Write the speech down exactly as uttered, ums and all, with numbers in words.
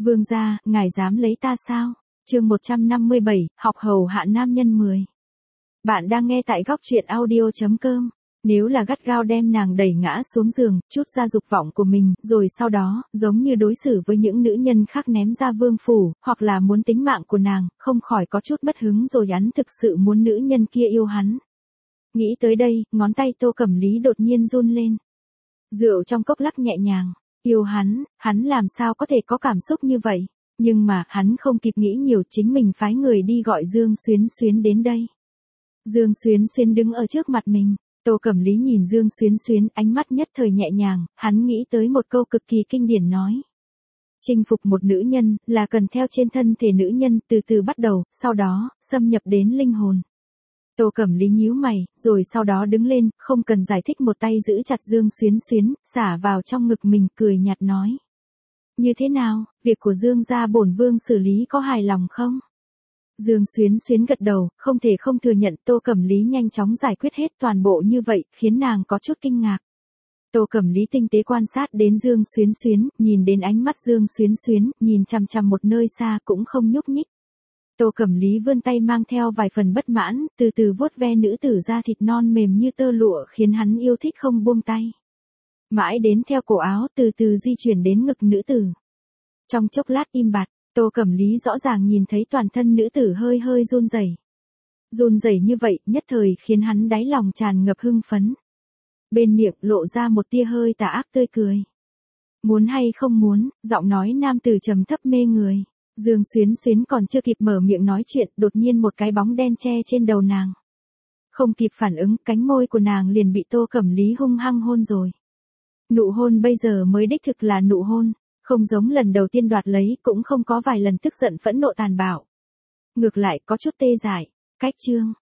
Vương gia, ngài dám lấy ta sao? Chương một trăm năm mươi bảy, học hầu hạ nam nhân mười. Bạn đang nghe tại góc truyện audio chấm com. Nếu là gắt gao đem nàng đẩy ngã xuống giường, chút ra dục vọng của mình, rồi sau đó, giống như đối xử với những nữ nhân khác ném ra vương phủ, hoặc là muốn tính mạng của nàng, không khỏi có chút mất hứng rồi hắn thực sự muốn nữ nhân kia yêu hắn. Nghĩ tới đây, ngón tay Tô Cẩm Lý đột nhiên run lên. Rượu trong cốc lắc nhẹ nhàng. Yêu hắn, hắn làm sao có thể có cảm xúc như vậy? Nhưng mà, hắn không kịp nghĩ nhiều, chính mình phái người đi gọi Dương Xuyến Xuyến đến đây. Dương Xuyến Xuyến đứng ở trước mặt mình. Tô Cẩm Lý nhìn Dương Xuyến Xuyến, ánh mắt nhất thời nhẹ nhàng, hắn nghĩ tới một câu cực kỳ kinh điển nói. Chinh phục một nữ nhân, là cần theo trên thân thể nữ nhân, từ từ bắt đầu, sau đó, xâm nhập đến linh hồn. Tô Cẩm Lý nhíu mày, rồi sau đó đứng lên, không cần giải thích, một tay giữ chặt Dương Xuyến Xuyến, xả vào trong ngực mình, cười nhạt nói. Như thế nào, việc của Dương gia bổn vương xử lý có hài lòng không? Dương Xuyến Xuyến gật đầu, không thể không thừa nhận Tô Cẩm Lý nhanh chóng giải quyết hết toàn bộ như vậy, khiến nàng có chút kinh ngạc. Tô Cẩm Lý tinh tế quan sát đến Dương Xuyến Xuyến, nhìn đến ánh mắt Dương Xuyến Xuyến, nhìn chằm chằm một nơi xa cũng không nhúc nhích. Tô Cẩm Lý vươn tay mang theo vài phần bất mãn, từ từ vuốt ve nữ tử da thịt non mềm như tơ lụa, khiến hắn yêu thích không buông tay. Mãi đến theo cổ áo, từ từ di chuyển đến ngực nữ tử. Trong chốc lát im bặt, Tô Cẩm Lý rõ ràng nhìn thấy toàn thân nữ tử hơi hơi run rẩy. Run rẩy như vậy, nhất thời khiến hắn đáy lòng tràn ngập hưng phấn. Bên miệng lộ ra một tia hơi tà ác tươi cười. Muốn hay không muốn, giọng nói nam tử trầm thấp mê người. Dương Xuyến Xuyến còn chưa kịp mở miệng nói chuyện, đột nhiên một cái bóng đen che trên đầu nàng. Không kịp phản ứng, cánh môi của nàng liền bị Tô Cẩm Lý hung hăng hôn rồi. Nụ hôn bây giờ mới đích thực là nụ hôn, không giống lần đầu tiên đoạt lấy, cũng không có vài lần tức giận phẫn nộ tàn bạo. Ngược lại có chút tê dại. Cách chương,